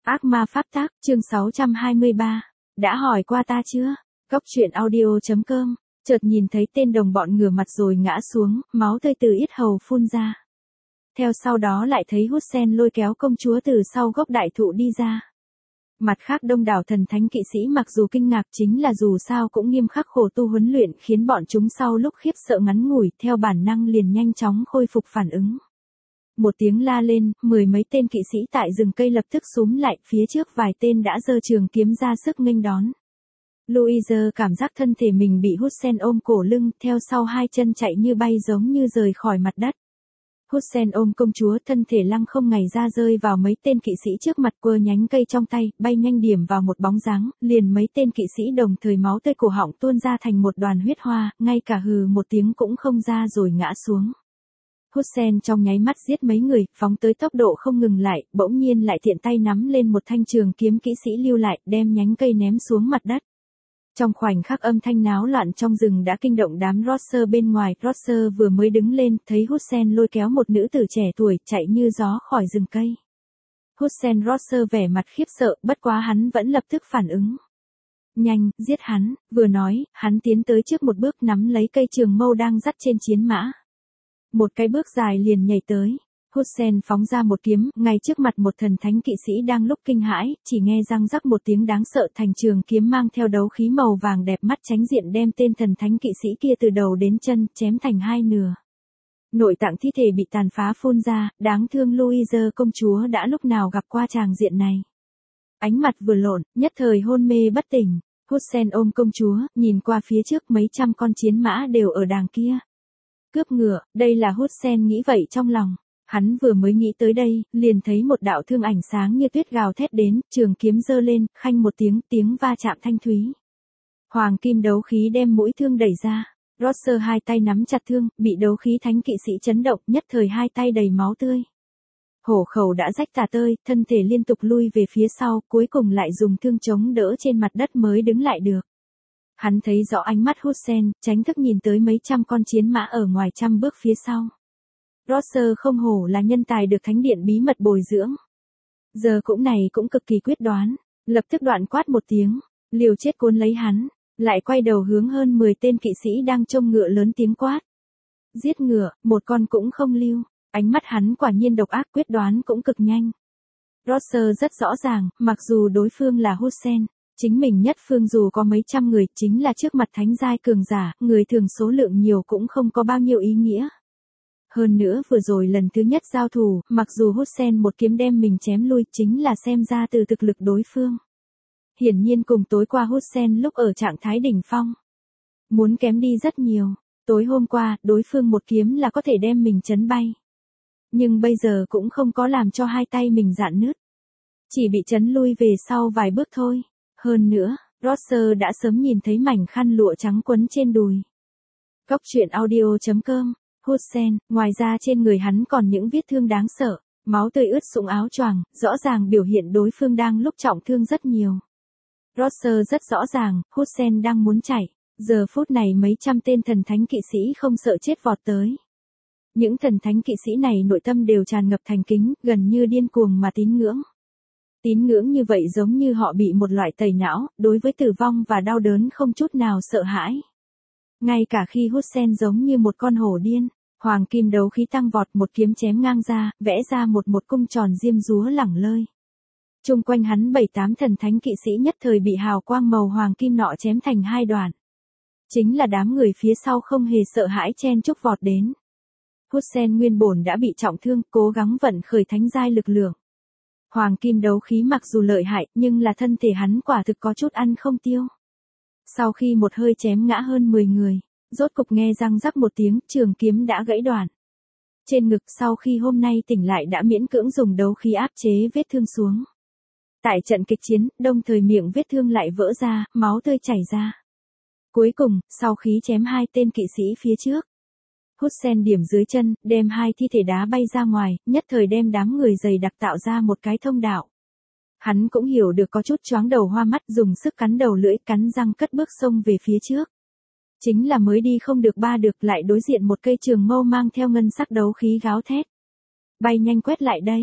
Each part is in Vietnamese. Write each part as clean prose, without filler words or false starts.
Ác ma pháp tác, chương 623. Đã hỏi qua ta chưa? Góc truyện audio.com. Chợt nhìn thấy tên đồng bọn ngửa mặt rồi ngã xuống, máu tươi từ yết hầu phun ra. Theo sau đó lại thấy Hussein lôi kéo công chúa từ sau gốc đại thụ đi ra. Mặt khác đông đảo thần thánh kỵ sĩ mặc dù kinh ngạc chính là dù sao cũng nghiêm khắc khổ tu huấn luyện khiến bọn chúng sau lúc khiếp sợ ngắn ngủi theo bản năng liền nhanh chóng khôi phục phản ứng. Một tiếng la lên, mười mấy tên kỵ sĩ tại rừng cây lập tức xúm lại, phía trước vài tên đã giơ trường kiếm ra sức nghênh đón. Louise cảm giác thân thể mình bị Hussein ôm cổ lưng, theo sau hai chân chạy như bay giống như rời khỏi mặt đất. Hussein ôm công chúa, thân thể lăng không ngày ra rơi vào mấy tên kỵ sĩ trước mặt, quơ nhánh cây trong tay, bay nhanh điểm vào một bóng dáng, liền mấy tên kỵ sĩ đồng thời máu tươi cổ họng tuôn ra thành một đoàn huyết hoa, ngay cả hừ một tiếng cũng không ra rồi ngã xuống. Hussein trong nháy mắt giết mấy người, phóng tới tốc độ không ngừng lại, bỗng nhiên lại tiện tay nắm lên một thanh trường kiếm kỵ sĩ lưu lại, đem nhánh cây ném xuống mặt đất. Trong khoảnh khắc âm thanh náo loạn trong rừng đã kinh động đám Roger bên ngoài, Roger vừa mới đứng lên, thấy Hussein lôi kéo một nữ tử trẻ tuổi, chạy như gió khỏi rừng cây. Hussein Roger vẻ mặt khiếp sợ, bất quá hắn vẫn lập tức phản ứng. Nhanh, giết hắn, vừa nói, hắn tiến tới trước một bước nắm lấy cây trường mâu đang dắt trên chiến mã. Một cái bước dài liền nhảy tới. Hussein phóng ra một kiếm, ngay trước mặt một thần thánh kỵ sĩ đang lúc kinh hãi, chỉ nghe răng rắc một tiếng đáng sợ, thành trường kiếm mang theo đấu khí màu vàng đẹp mắt chánh diện đem tên thần thánh kỵ sĩ kia từ đầu đến chân, chém thành hai nửa. Nội tạng thi thể bị tàn phá phun ra, đáng thương Louise công chúa đã lúc nào gặp qua tràng diện này. Ánh mặt vừa lộn, nhất thời hôn mê bất tỉnh. Hussein ôm công chúa, nhìn qua phía trước mấy trăm con chiến mã đều ở đàng kia. Cướp ngựa, đây là Hussein nghĩ vậy trong lòng. Hắn vừa mới nghĩ tới đây, liền thấy một đạo thương ảnh sáng như tuyết gào thét đến, trường kiếm giơ lên, khanh một tiếng va chạm thanh thúy. Hoàng kim đấu khí đem mũi thương đẩy ra. Roger hai tay nắm chặt thương, bị đấu khí thánh kỵ sĩ chấn động, nhất thời hai tay đầy máu tươi. Hổ khẩu đã rách tả tơi, thân thể liên tục lui về phía sau, cuối cùng lại dùng thương chống đỡ trên mặt đất mới đứng lại được. Hắn thấy rõ ánh mắt Hussein, tránh thức nhìn tới mấy trăm con chiến mã ở ngoài trăm bước phía sau. Roger không hổ là nhân tài được thánh điện bí mật bồi dưỡng. Giờ cũng này cũng cực kỳ quyết đoán, lập tức đoạn quát một tiếng, liều chết cuốn lấy hắn, lại quay đầu hướng hơn 10 tên kỵ sĩ đang trông ngựa lớn tiếng quát. Giết ngựa, một con cũng không lưu, ánh mắt hắn quả nhiên độc ác, quyết đoán cũng cực nhanh. Roger rất rõ ràng, mặc dù đối phương là Hussein, chính mình nhất phương dù có mấy trăm người, chính là trước mặt thánh giai cường giả, người thường số lượng nhiều cũng không có bao nhiêu ý nghĩa. Hơn nữa vừa rồi lần thứ nhất giao thủ, mặc dù Hussein một kiếm đem mình chém lui, chính là xem ra từ thực lực đối phương. Hiển nhiên cùng tối qua Hussein lúc ở trạng thái đỉnh phong. Muốn kém đi rất nhiều, tối hôm qua, đối phương một kiếm là có thể đem mình chấn bay. Nhưng bây giờ cũng không có làm cho hai tay mình rạn nứt. Chỉ bị chấn lui về sau vài bước thôi. Hơn nữa, Roger đã sớm nhìn thấy mảnh khăn lụa trắng quấn trên đùi. Góc truyện audio.com. Hussein, ngoài ra trên người hắn còn những vết thương đáng sợ, máu tươi ướt sũng áo choàng, rõ ràng biểu hiện đối phương đang lúc trọng thương rất nhiều. Roger rất rõ ràng, Hussein đang muốn chạy, giờ phút này mấy trăm tên thần thánh kỵ sĩ không sợ chết vọt tới. Những thần thánh kỵ sĩ này nội tâm đều tràn ngập thành kính, gần như điên cuồng mà tín ngưỡng. Tín ngưỡng như vậy giống như họ bị một loại tẩy não, đối với tử vong và đau đớn không chút nào sợ hãi. Ngay cả khi Hussein giống như một con hổ điên, hoàng kim đấu khí tăng vọt, một kiếm chém ngang ra, vẽ ra một cung tròn diêm dúa lẳng lơi. Chung quanh hắn 7-8 thần thánh kỵ sĩ nhất thời bị hào quang màu hoàng kim nọ chém thành hai đoạn. Chính là đám người phía sau không hề sợ hãi chen chúc vọt đến. Hussein nguyên bổn đã bị trọng thương, cố gắng vận khởi thánh giai lực lượng. Hoàng kim đấu khí mặc dù lợi hại, nhưng là thân thể hắn quả thực có chút ăn không tiêu. Sau khi một hơi chém ngã hơn 10 người, rốt cục nghe răng rắc một tiếng, trường kiếm đã gãy đoạn. Trên ngực sau khi hôm nay tỉnh lại đã miễn cưỡng dùng đấu khí áp chế vết thương xuống. Tại trận kịch chiến, đồng thời miệng vết thương lại vỡ ra, máu tươi chảy ra. Cuối cùng, sau khi chém hai tên kỵ sĩ phía trước, Hussein điểm dưới chân, đem hai thi thể đá bay ra ngoài, nhất thời đem đám người dày đặc tạo ra một cái thông đạo. Hắn cũng hiểu được có chút choáng đầu hoa mắt, dùng sức cắn đầu lưỡi, cắn răng cất bước xông về phía trước. Chính là mới đi không được ba được lại đối diện một cây trường mâu mang theo ngân sắc đấu khí gáo thét. Bay nhanh quét lại đây.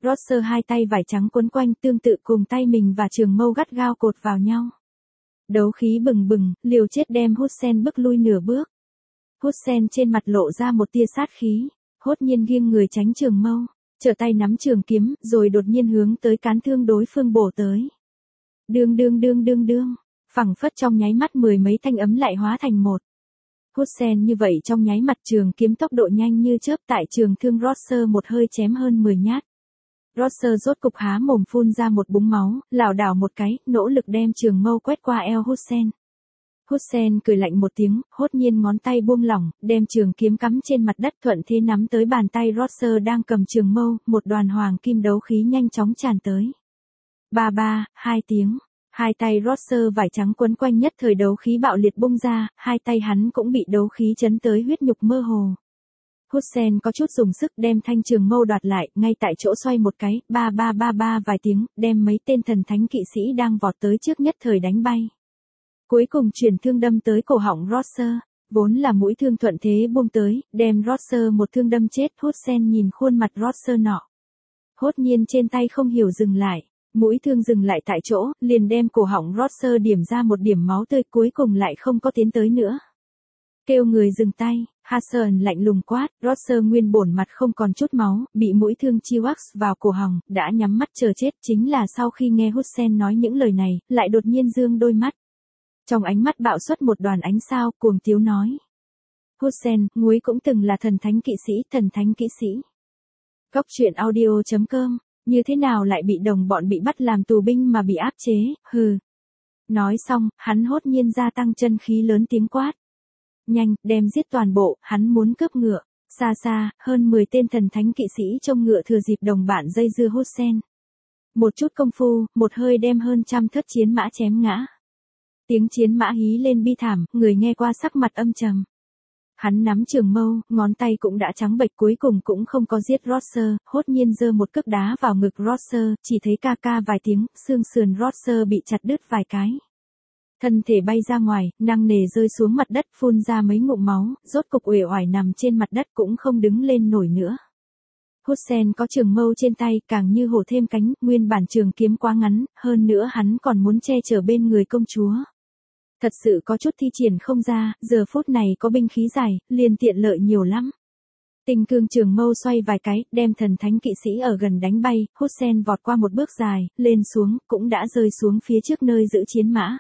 Roger hai tay vải trắng quấn quanh tương tự cùng tay mình và trường mâu gắt gao cột vào nhau. Đấu khí bừng bừng, liều chết đem Hussein bước lui nửa bước. Hussein trên mặt lộ ra một tia sát khí, hốt nhiên nghiêng người tránh trường mâu, trở tay nắm trường kiếm, rồi đột nhiên hướng tới cán thương đối phương bổ tới. Đương đương đương đương đương, phẳng phất trong nháy mắt mười mấy thanh ấm lại hóa thành một. Hussein như vậy trong nháy mặt trường kiếm tốc độ nhanh như chớp tại trường thương Roger một hơi chém hơn 10 nhát. Roger rốt cục há mồm phun ra một búng máu, lảo đảo một cái, nỗ lực đem trường mâu quét qua eo Hussein. Hussein cười lạnh một tiếng, hốt nhiên ngón tay buông lỏng, đem trường kiếm cắm trên mặt đất thuận thế nắm tới bàn tay Roger đang cầm trường mâu, một đoàn hoàng kim đấu khí nhanh chóng tràn tới. Ba ba, hai tiếng, hai tay Roger vải trắng quấn quanh nhất thời đấu khí bạo liệt bung ra, hai tay hắn cũng bị đấu khí chấn tới huyết nhục mơ hồ. Hussein có chút dùng sức đem thanh trường mâu đoạt lại, ngay tại chỗ xoay một cái, ba ba ba ba vài tiếng, đem mấy tên thần thánh kỵ sĩ đang vọt tới trước nhất thời đánh bay. Cuối cùng chuyển thương đâm tới cổ họng Roger, vốn là mũi thương thuận thế buông tới, đem Roger một thương đâm chết. Hussein nhìn khuôn mặt Roger nọ. Hốt nhiên trên tay không hiểu dừng lại, mũi thương dừng lại tại chỗ, liền đem cổ họng Roger điểm ra một điểm máu tươi, cuối cùng lại không có tiến tới nữa. Kêu người dừng tay, Hassan lạnh lùng quát, Roger nguyên bổn mặt không còn chút máu, bị mũi thương chi wax vào cổ họng, đã nhắm mắt chờ chết. Chính là sau khi nghe Hussein nói những lời này, lại đột nhiên dương đôi mắt. Trong ánh mắt bạo xuất một đoàn ánh sao, cuồng tiếu nói. Hussein, nguối cũng từng là thần thánh kỵ sĩ. Góc truyện audio.com, như thế nào lại bị đồng bọn bị bắt làm tù binh mà bị áp chế, hừ. Nói xong, hắn hốt nhiên gia tăng chân khí lớn tiếng quát. Nhanh, đem giết toàn bộ, hắn muốn cướp ngựa. Xa xa, hơn 10 tên thần thánh kỵ sĩ trông ngựa thừa dịp đồng bạn dây dưa Hussein. Một chút công phu, một hơi đem hơn 100 thất chiến mã chém ngã. Tiếng chiến mã hí lên bi thảm, người nghe qua sắc mặt âm trầm. Hắn nắm trường mâu, ngón tay cũng đã trắng bệch, cuối cùng cũng không có giết Roger, hốt nhiên giơ một cước đá vào ngực Roger, chỉ thấy ca ca vài tiếng, xương sườn Roger bị chặt đứt vài cái. Thân thể bay ra ngoài, nặng nề rơi xuống mặt đất, phun ra mấy ngụm máu, rốt cục uể oải nằm trên mặt đất cũng không đứng lên nổi nữa. Hussein có trường mâu trên tay, càng như hổ thêm cánh, nguyên bản trường kiếm quá ngắn, hơn nữa hắn còn muốn che chở bên người công chúa. Thật sự có chút thi triển không ra, giờ phút này có binh khí dài, liền tiện lợi nhiều lắm. Tình cương trường mâu xoay vài cái, đem thần thánh kỵ sĩ ở gần đánh bay, Hussein vọt qua một bước dài, lên xuống, cũng đã rơi xuống phía trước nơi giữ chiến mã.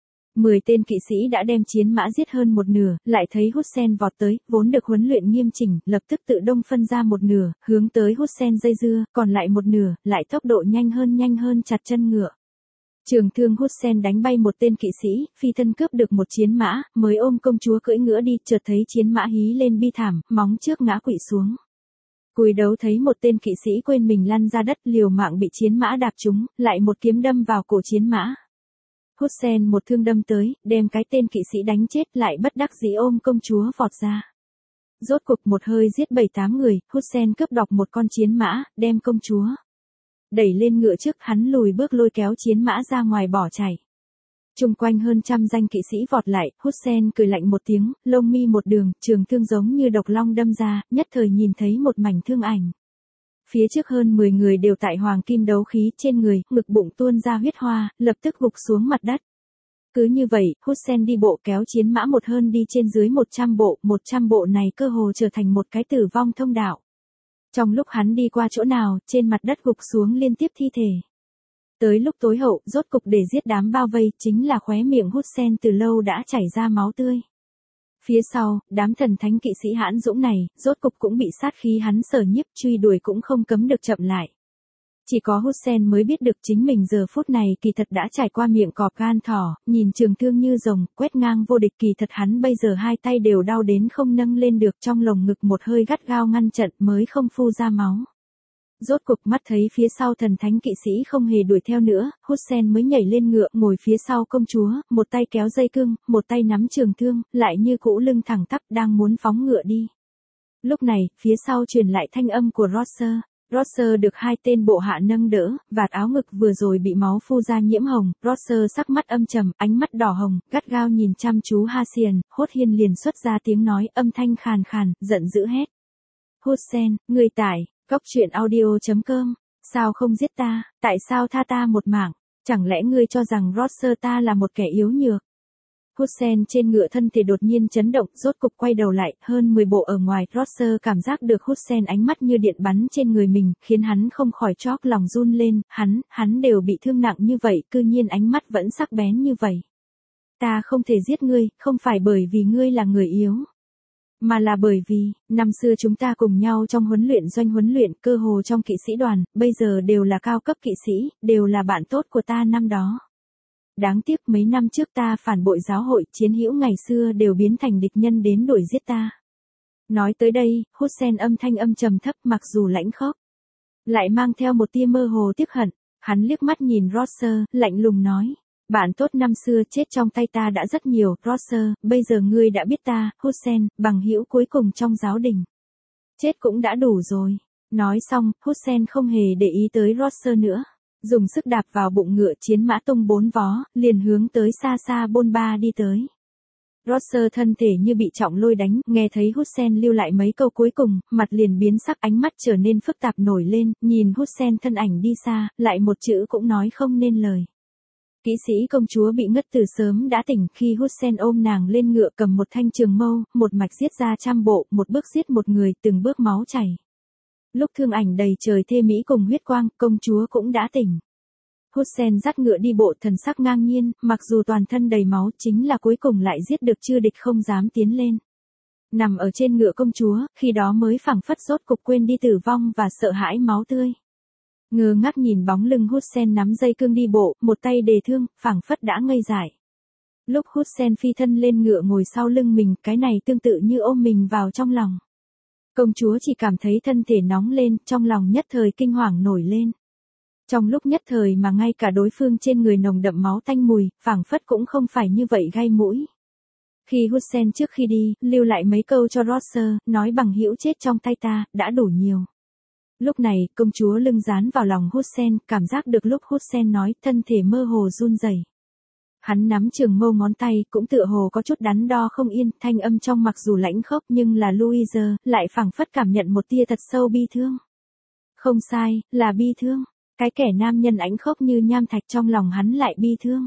10 tên kỵ sĩ đã đem chiến mã giết hơn một nửa, lại thấy Hussein vọt tới, vốn được huấn luyện nghiêm chỉnh, lập tức tự đông phân ra một nửa, hướng tới Hussein dây dưa, còn lại một nửa, lại tốc độ nhanh hơn chặt chân ngựa. Trường thương Hussein đánh bay một tên kỵ sĩ, phi thân cướp được một chiến mã, mới ôm công chúa cưỡi ngựa đi, chợt thấy chiến mã hí lên bi thảm, móng trước ngã quỵ xuống. Cúi đấu thấy một tên kỵ sĩ quên mình lăn ra đất, liều mạng bị chiến mã đạp trúng, lại một kiếm đâm vào cổ chiến mã. Hussein một thương đâm tới, đem cái tên kỵ sĩ đánh chết, lại bất đắc dĩ ôm công chúa vọt ra. Rốt cục một hơi giết 7-8 người, Hussein cướp đọc một con chiến mã, đem công chúa đẩy lên ngựa trước, hắn lùi bước lôi kéo chiến mã ra ngoài bỏ chạy. Chung quanh hơn 100 danh kỵ sĩ vọt lại, Hussein cười lạnh một tiếng, lông mi một đường, trường thương giống như độc long đâm ra, nhất thời nhìn thấy một mảnh thương ảnh. Phía trước hơn 10 người đều tại hoàng kim đấu khí trên người, ngực bụng tuôn ra huyết hoa, lập tức gục xuống mặt đất. Cứ như vậy, Hussein đi bộ kéo chiến mã một hơn đi trên dưới 100 bộ này cơ hồ trở thành một cái tử vong thông đạo. Trong lúc hắn đi qua chỗ nào, trên mặt đất gục xuống liên tiếp thi thể. Tới lúc tối hậu, rốt cục để giết đám bao vây, chính là khóe miệng Hussein từ lâu đã chảy ra máu tươi. Phía sau, đám thần thánh kỵ sĩ hãn dũng này, rốt cục cũng bị sát khí hắn sở nhiếp, truy đuổi cũng không cấm được chậm lại. Chỉ có Hussein mới biết được chính mình giờ phút này kỳ thật đã trải qua miệng cọp gan thỏ, nhìn trường thương như rồng, quét ngang vô địch, kỳ thật hắn bây giờ hai tay đều đau đến không nâng lên được, trong lồng ngực một hơi gắt gao ngăn chặn mới không phun ra máu. Rốt cục mắt thấy phía sau thần thánh kỵ sĩ không hề đuổi theo nữa, Hussein mới nhảy lên ngựa, ngồi phía sau công chúa, một tay kéo dây cương, một tay nắm trường thương, lại như cũ lưng thẳng tắp đang muốn phóng ngựa đi. Lúc này, phía sau truyền lại thanh âm của Roger. Roger được hai tên bộ hạ nâng đỡ, vạt áo ngực vừa rồi bị máu phu ra nhiễm hồng, Roger sắc mắt âm trầm, ánh mắt đỏ hồng, gắt gao nhìn chăm chú Hassan, hốt hiên liền xuất ra tiếng nói, âm thanh khàn khàn, giận dữ hét. Hussein, người tải, góc truyện audio.com, Sao không giết ta, tại sao tha ta một mạng, chẳng lẽ ngươi cho rằng Roger ta là một kẻ yếu nhược? Hussein trên ngựa thân thể đột nhiên chấn động, rốt cục quay đầu lại, hơn 10 bộ ở ngoài, Roger cảm giác được Hussein ánh mắt như điện bắn trên người mình, khiến hắn không khỏi chót lòng run lên, hắn đều bị thương nặng như vậy, cư nhiên ánh mắt vẫn sắc bén như vậy. Ta không thể giết ngươi, không phải bởi vì ngươi là người yếu, mà là bởi vì, năm xưa chúng ta cùng nhau trong huấn luyện, cơ hồ trong kỵ sĩ đoàn, bây giờ đều là cao cấp kỵ sĩ, đều là bạn tốt của ta năm đó. Đáng tiếc mấy năm trước ta phản bội giáo hội, chiến hữu ngày xưa đều biến thành địch nhân đến đuổi giết ta. Nói tới đây, Hussein âm thanh âm trầm thấp, mặc dù lãnh khốc, lại mang theo một tia mơ hồ tiếc hận. Hắn liếc mắt nhìn Roger, lạnh lùng nói. Bạn tốt năm xưa chết trong tay ta đã rất nhiều, Roger, bây giờ ngươi đã biết ta, Hussein, bằng hữu cuối cùng trong giáo đình. Chết cũng đã đủ rồi. Nói xong, Hussein không hề để ý tới Roger nữa. Dùng sức đạp vào bụng ngựa, chiến mã tung 4 vó, liền hướng tới xa xa bôn ba đi tới. Roger thân thể như bị trọng lôi đánh, nghe thấy Hussein lưu lại mấy câu cuối cùng, mặt liền biến sắc, ánh mắt trở nên phức tạp nổi lên, nhìn Hussein thân ảnh đi xa, lại một chữ cũng nói không nên lời. Kỵ sĩ công chúa bị ngất từ sớm đã tỉnh, khi Hussein ôm nàng lên ngựa cầm một thanh trường mâu, một mạch giết ra trăm bộ, một bước giết một người, từng bước máu chảy. Lúc thương ảnh đầy trời thê mỹ cùng huyết quang, công chúa cũng đã tỉnh. Hussein dắt ngựa đi bộ, thần sắc ngang nhiên, mặc dù toàn thân đầy máu, chính là cuối cùng lại giết được chư địch không dám tiến lên. Nằm ở trên ngựa công chúa, khi đó mới phảng phất rốt cục quên đi tử vong và sợ hãi máu tươi. Ngơ ngác nhìn bóng lưng Hussein nắm dây cương đi bộ, một tay đề thương, phảng phất đã ngây dại. Lúc Hussein phi thân lên ngựa ngồi sau lưng mình, cái này tương tự như ôm mình vào trong lòng. Công chúa chỉ cảm thấy thân thể nóng lên, trong lòng nhất thời kinh hoàng nổi lên. Trong lúc nhất thời mà ngay cả đối phương trên người nồng đậm máu tanh mùi, phảng phất cũng không phải như vậy gai mũi. Khi Hussein trước khi đi, lưu lại mấy câu cho Roger, nói bằng hữu chết trong tay ta, đã đủ nhiều. Lúc này, công chúa lưng dán vào lòng Hussein, cảm giác được lúc Hussein nói, thân thể mơ hồ run rẩy. Hắn nắm trường mâu ngón tay, cũng tựa hồ có chút đắn đo không yên, thanh âm trong mặc dù lãnh khốc nhưng là Louise, lại phảng phất cảm nhận một tia thật sâu bi thương. Không sai, là bi thương. Cái kẻ nam nhân ánh khốc như nham thạch trong lòng hắn lại bi thương.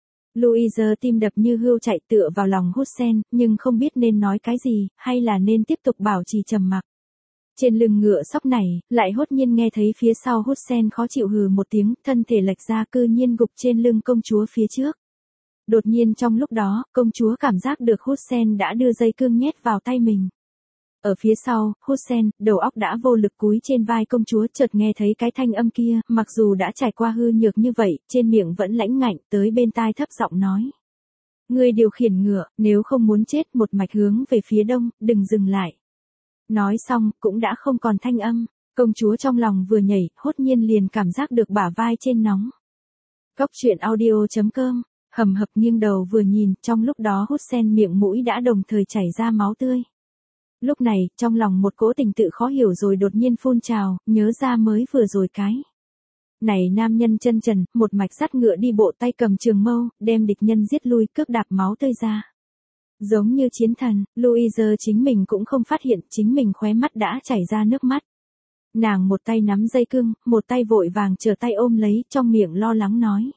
Louise tim đập như hươu chạy tựa vào lòng Hussein, nhưng không biết nên nói cái gì, hay là nên tiếp tục bảo trì trầm mặc. Trên lưng ngựa sóc này, lại hốt nhiên nghe thấy phía sau Hussein khó chịu hừ một tiếng, thân thể lệch ra cư nhiên gục trên lưng công chúa phía trước. Đột nhiên trong lúc đó, công chúa cảm giác được Hussein đã đưa dây cương nhét vào tay mình. Ở phía sau, Hussein, đầu óc đã vô lực cúi trên vai công chúa, chợt nghe thấy cái thanh âm kia, mặc dù đã trải qua hư nhược như vậy, trên miệng vẫn lãnh ngạnh, tới bên tai thấp giọng nói. Ngươi điều khiển ngựa, nếu không muốn chết một mạch hướng về phía đông, đừng dừng lại. Nói xong, cũng đã không còn thanh âm, công chúa trong lòng vừa nhảy, hốt nhiên liền cảm giác được bả vai trên nóng. Cốc truyện audio.com, hầm hập nghiêng đầu vừa nhìn, trong lúc đó Hussein miệng mũi đã đồng thời chảy ra máu tươi. Lúc này, trong lòng một cỗ tình tự khó hiểu rồi đột nhiên phun trào, nhớ ra mới vừa rồi cái. Này nam nhân chân trần, một mạch dắt ngựa đi bộ tay cầm trường mâu, đem địch nhân giết lui, cước đạp máu tươi ra. Giống như chiến thần, Louise chính mình cũng không phát hiện, chính mình khóe mắt đã chảy ra nước mắt. Nàng một tay nắm dây cương, một tay vội vàng trở tay ôm lấy, trong miệng lo lắng nói.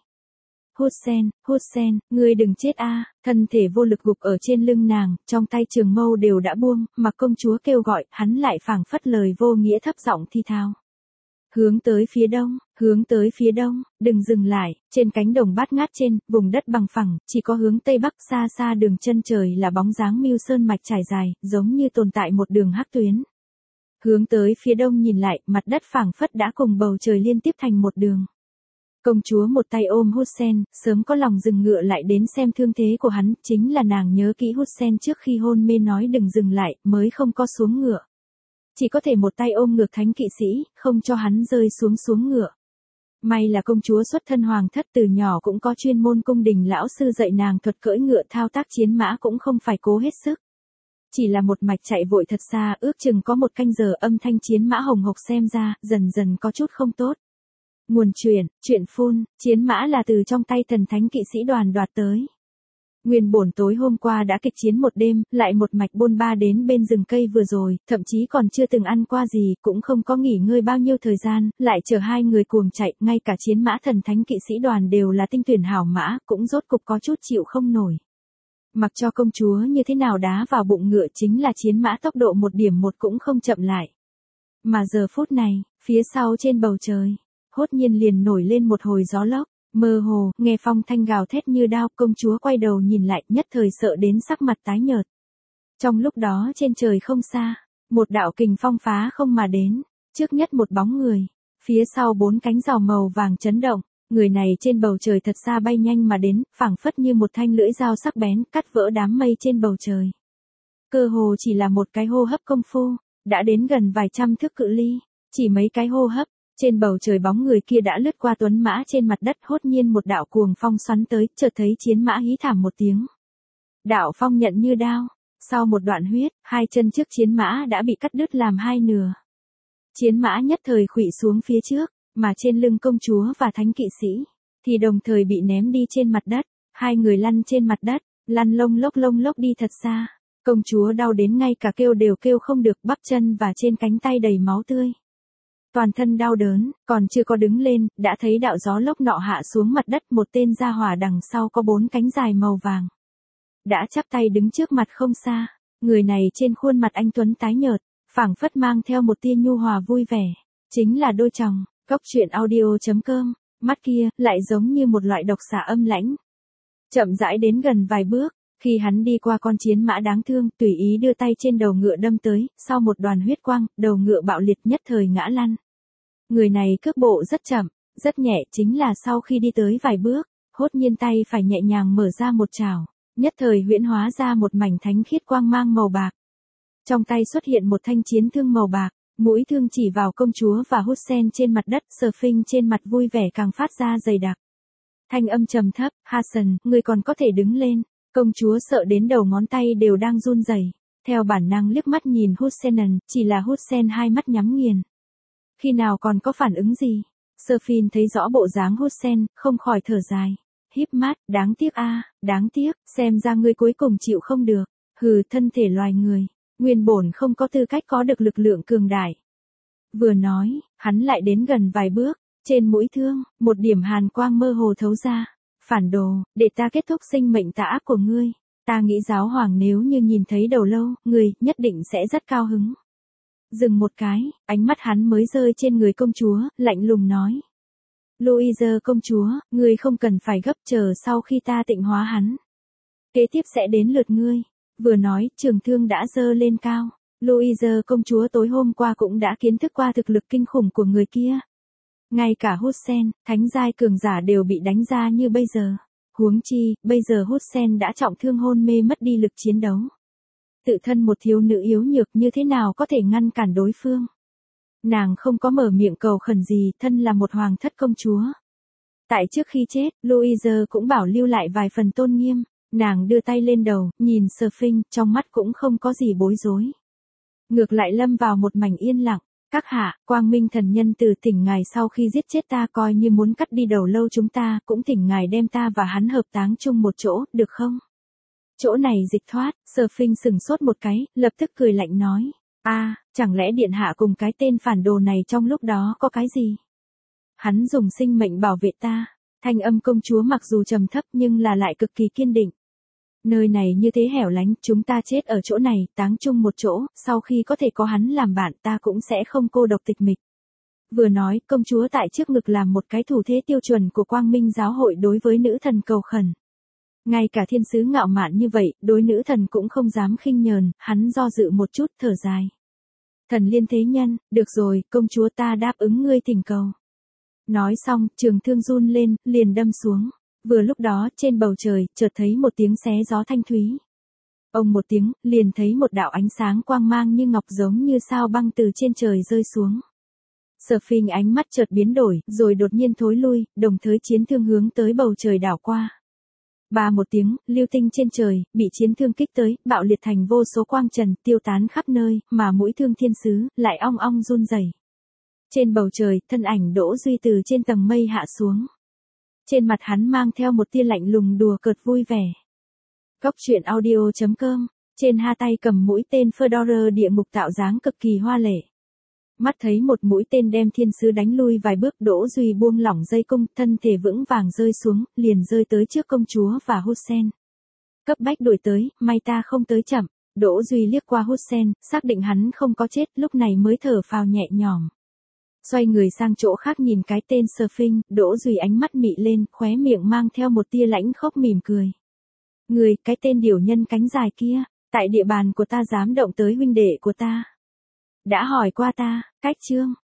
Hussein, ngươi đừng chết a! Thân thể vô lực gục ở trên lưng nàng, trong tay trường mâu đều đã buông, mà công chúa kêu gọi, hắn lại phảng phất lời vô nghĩa thấp giọng thi thao. Hướng tới phía đông, đừng dừng lại, trên cánh đồng bát ngát trên, vùng đất bằng phẳng, chỉ có hướng tây bắc xa xa đường chân trời là bóng dáng Mưu Sơn mạch trải dài, giống như tồn tại một đường hắc tuyến. Hướng tới phía đông nhìn lại, mặt đất phảng phất đã cùng bầu trời liên tiếp thành một đường. Công chúa một tay ôm Hussein, sớm có lòng dừng ngựa lại đến xem thương thế của hắn, chính là nàng nhớ kỹ Hussein trước khi hôn mê nói đừng dừng lại, mới không có xuống ngựa. Chỉ có thể một tay ôm ngược thánh kỵ sĩ, không cho hắn rơi xuống ngựa. May là công chúa xuất thân hoàng thất từ nhỏ cũng có chuyên môn cung đình lão sư dạy nàng thuật cưỡi ngựa thao tác chiến mã cũng không phải cố hết sức. Chỉ là một mạch chạy vội thật xa, ước chừng có một canh giờ âm thanh chiến mã hồng hộc xem ra, dần dần có chút không tốt. Nguồn chuyện phun, chiến mã là từ trong tay thần thánh kỵ sĩ đoàn đoạt tới. Nguyên bổn tối hôm qua đã kịch chiến một đêm, lại một mạch bôn ba đến bên rừng cây vừa rồi, thậm chí còn chưa từng ăn qua gì, cũng không có nghỉ ngơi bao nhiêu thời gian, lại chờ hai người cuồng chạy, ngay cả chiến mã thần thánh kỵ sĩ đoàn đều là tinh tuyển hảo mã, cũng rốt cục có chút chịu không nổi. Mặc cho công chúa như thế nào đá vào bụng ngựa chính là chiến mã tốc độ một điểm một cũng không chậm lại. Mà giờ phút này, phía sau trên bầu trời, hốt nhiên liền nổi lên một hồi gió lốc. Mơ hồ, nghe phong thanh gào thét như đao, công chúa quay đầu nhìn lại, nhất thời sợ đến sắc mặt tái nhợt. Trong lúc đó trên trời không xa, một đạo kình phong phá không mà đến, trước nhất một bóng người, phía sau bốn cánh rào màu vàng chấn động, người này trên bầu trời thật xa bay nhanh mà đến, phảng phất như một thanh lưỡi dao sắc bén, cắt vỡ đám mây trên bầu trời. Cơ hồ chỉ là một cái hô hấp công phu, đã đến gần vài trăm thước cự ly, chỉ mấy cái hô hấp. Trên bầu trời bóng người kia đã lướt qua tuấn mã trên mặt đất, hốt nhiên một đạo cuồng phong xoắn tới, chợt thấy chiến mã hí thảm một tiếng. Đạo phong nhận như đao, sau một đoạn huyết, hai chân trước chiến mã đã bị cắt đứt làm hai nửa. Chiến mã nhất thời khuỵu xuống phía trước, mà trên lưng công chúa và thánh kỵ sĩ, thì đồng thời bị ném đi trên mặt đất, hai người lăn trên mặt đất, lăn lông lốc đi thật xa. Công chúa đau đến ngay cả kêu đều kêu không được, bắp chân và trên cánh tay đầy máu tươi. Toàn thân đau đớn, còn chưa có đứng lên, đã thấy đạo gió lốc nọ hạ xuống mặt đất, một tên gia hỏa đằng sau có bốn cánh dài màu vàng. Đã chắp tay đứng trước mặt không xa, người này trên khuôn mặt anh tuấn tái nhợt, phảng phất mang theo một tia nhu hòa vui vẻ, chính là đôi chồng, Cốc Truyện Audio.com, mắt kia, lại giống như một loại độc xà âm lãnh. Chậm rãi đến gần vài bước, khi hắn đi qua con chiến mã đáng thương, tùy ý đưa tay trên đầu ngựa đâm tới, sau một đoàn huyết quang, đầu ngựa bạo liệt nhất thời ngã lăn. Người này cước bộ rất chậm, rất nhẹ, chính là sau khi đi tới vài bước, hốt nhiên tay phải nhẹ nhàng mở ra một chảo, nhất thời huyễn hóa ra một mảnh thánh khiết quang mang màu bạc. Trong tay xuất hiện một thanh chiến thương màu bạc, mũi thương chỉ vào công chúa và Hussein trên mặt đất, Surfing trên mặt vui vẻ càng phát ra dày đặc. Thanh âm trầm thấp, Hassan, ngươi còn có thể đứng lên. Công chúa sợ đến đầu ngón tay đều đang run rẩy, theo bản năng liếc mắt nhìn Hussein, chỉ là Hussein hai mắt nhắm nghiền. Khi nào còn có phản ứng gì? Surfing thấy rõ bộ dáng Hussein, không khỏi thở dài. Híp mắt, đáng tiếc a, đáng tiếc, xem ra ngươi cuối cùng chịu không được. Hừ, thân thể loài người, nguyên bổn không có tư cách có được lực lượng cường đại. Vừa nói, hắn lại đến gần vài bước, trên mũi thương, một điểm hàn quang mơ hồ thấu ra. Phản đồ, để ta kết thúc sinh mệnh tà ác của ngươi. Ta nghĩ giáo hoàng nếu như nhìn thấy đầu lâu, ngươi, nhất định sẽ rất cao hứng. Dừng một cái, ánh mắt hắn mới rơi trên người công chúa, lạnh lùng nói. Louise công chúa, ngươi không cần phải gấp, chờ sau khi ta tịnh hóa hắn. Kế tiếp sẽ đến lượt ngươi. Vừa nói, trường thương đã giơ lên cao. Louise công chúa tối hôm qua cũng đã kiến thức qua thực lực kinh khủng của người kia. Ngay cả Hussein, thánh giai cường giả đều bị đánh ra như bây giờ. Huống chi, bây giờ Hussein đã trọng thương hôn mê mất đi lực chiến đấu. Tự thân một thiếu nữ yếu nhược như thế nào có thể ngăn cản đối phương. Nàng không có mở miệng cầu khẩn gì, thân là một hoàng thất công chúa. Tại trước khi chết, Louise cũng bảo lưu lại vài phần tôn nghiêm. Nàng đưa tay lên đầu, nhìn Surfing, trong mắt cũng không có gì bối rối. Ngược lại lâm vào một mảnh yên lặng. Các hạ, quang minh thần nhân từ thỉnh ngài sau khi giết chết ta coi như muốn cắt đi đầu lâu chúng ta, cũng thỉnh ngài đem ta và hắn hợp táng chung một chỗ, được không? Chỗ này dịch thoát, Surfing sừng sốt một cái, lập tức cười lạnh nói. Chẳng lẽ điện hạ cùng cái tên phản đồ này trong lúc đó có cái gì? Hắn dùng sinh mệnh bảo vệ ta. Thanh âm công chúa mặc dù trầm thấp nhưng là lại cực kỳ kiên định. Nơi này như thế hẻo lánh, chúng ta chết ở chỗ này, táng chung một chỗ, sau khi có thể có hắn làm bạn ta cũng sẽ không cô độc tịch mịch. Vừa nói, công chúa tại trước ngực làm một cái thủ thế tiêu chuẩn của Quang Minh giáo hội đối với nữ thần cầu khẩn. Ngay cả thiên sứ ngạo mạn như vậy, đối nữ thần cũng không dám khinh nhờn, hắn do dự một chút, thở dài. Thần liên thế nhân, được rồi, công chúa ta đáp ứng ngươi thỉnh cầu. Nói xong, trường thương run lên, liền đâm xuống. Vừa lúc đó, trên bầu trời, chợt thấy một tiếng xé gió thanh thúy. Ông một tiếng, liền thấy một đạo ánh sáng quang mang như ngọc giống như sao băng từ trên trời rơi xuống. Surfing ánh mắt chợt biến đổi, rồi đột nhiên thối lui, đồng thời chiến thương hướng tới bầu trời đảo qua. Ba một tiếng, lưu tinh trên trời, bị chiến thương kích tới, bạo liệt thành vô số quang trần, tiêu tán khắp nơi, mà mũi thương thiên sứ, lại ong ong run rẩy. Trên bầu trời, thân ảnh Đỗ Duy từ trên tầng mây hạ xuống. Trên mặt hắn mang theo một tia lạnh lùng đùa cợt vui vẻ. Cốc truyện audio.com, trên hai tay cầm mũi tên Fedora địa ngục tạo dáng cực kỳ hoa lệ. Mắt thấy một mũi tên đem thiên sứ đánh lui vài bước, Đỗ Duy buông lỏng dây cung, thân thể vững vàng rơi xuống, liền rơi tới trước công chúa và Hussein. Cấp bách đuổi tới, may ta không tới chậm. Đỗ Duy liếc qua Hussein, xác định hắn không có chết, lúc này mới thở phào nhẹ nhõm. Xoay người sang chỗ khác nhìn cái tên Sphinx, Đỗ Duy ánh mắt mị lên, khóe miệng mang theo một tia lãnh khốc mỉm cười. Người, cái tên điểu nhân cánh dài kia, tại địa bàn của ta dám động tới huynh đệ của ta. Đã hỏi qua ta, cách chương.